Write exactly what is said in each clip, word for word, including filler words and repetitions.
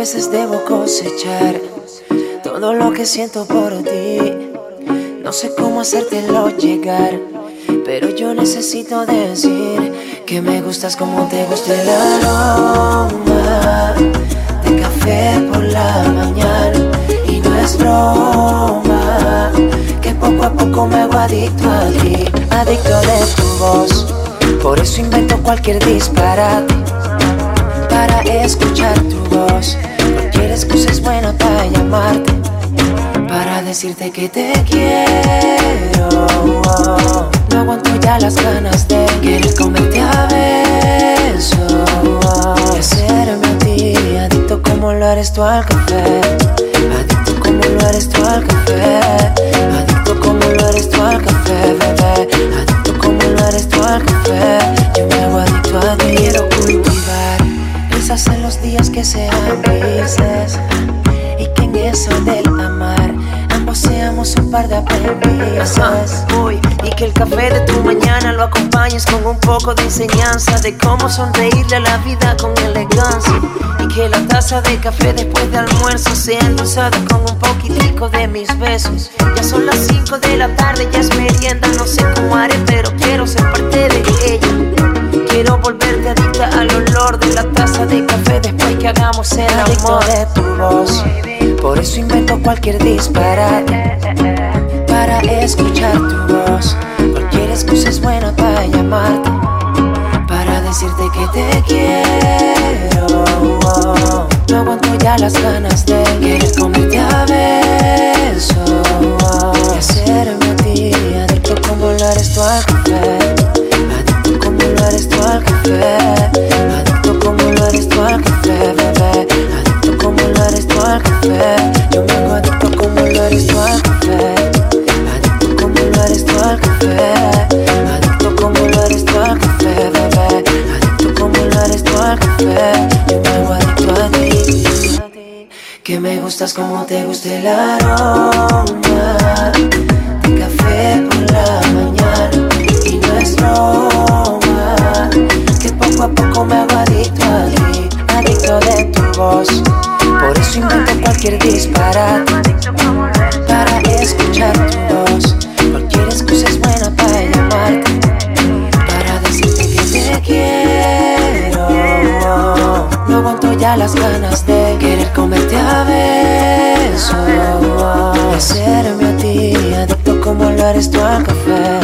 veces debo cosechar todo lo que siento por ti. No sé cómo hacértelo llegar, pero yo necesito decir que me gustas como te gusta el aroma de café por la mañana. Y no es broma que poco a poco me hago adicto a ti, adicto de tu voz. Por eso invento cualquier disparate para escuchar tu voz. Cualquier excusa es buena para llamarte, para decirte que te quiero. No aguanto ya las ganas de querer comerte a besos y hacerme a ti adicto como lo eres tú al café. Adicto como lo eres tú al café. Adicto como lo eres tú al café, bebé. Adicto como lo eres tú al café. Yo me hago adicto a ti. Quiero cultivar risas en los días que sean grises, y que en eso del amar ambos seamos un par de aprendices. Uy, y que el café de tu mañana lo acompañes con un poco de enseñanza de cómo sonreírle a la vida con elegancia. Y que la taza de café después de almuerzo sea endulzada con un poquitico de mis besos. Ya son las cinco de la tarde, ya es merienda. No sé cómo haré, pero quiero ser parte de ella. Quiero volverte adicta al olor de la taza de café después que hagamos el amor. Adicto de tu voz, por eso invento cualquier disparate para escuchar tu voz. Cualquier excusa es buena para llamarte, para decirte que te quiero. No aguanto ya las ganas de querer comerte a besos y hacerme a ti adicto como lo eres tú al café. Adicto como lo eres tú al café. Adicto como lo eres tú al café, bebé. Adicto como lo eres tú al café. Yo me hago adicto como lo eres tú al café. Adicto como lo eres tú al café. Adicto como lo eres tú al café, bebé. Adicto como lo eres tú al café. Yo me hago adicto a ti. Que me gustas como te gusta el aroma de café por la mañana. Y no es broma que poco a poco me hago adicto a ti, adicto de tu voz. Por eso invento cualquier disparate para escuchar tu voz. Cualquier excusa es buena para llamarte, para decirte que te quiero. No aguanto ya las ganas de querer comerte a besos y hacerme a ti adicto como lo eres tú al café.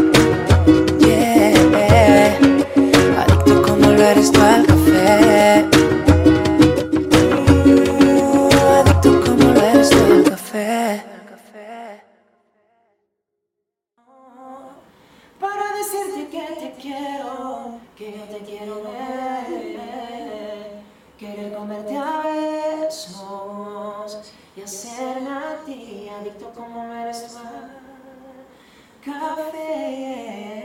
Yeah, adicto como lo eres tú al café. Para decirte que te quiero, que yo te quiero ver, querer comerte a besos y hacerme a ti adicto como lo eres tú al café.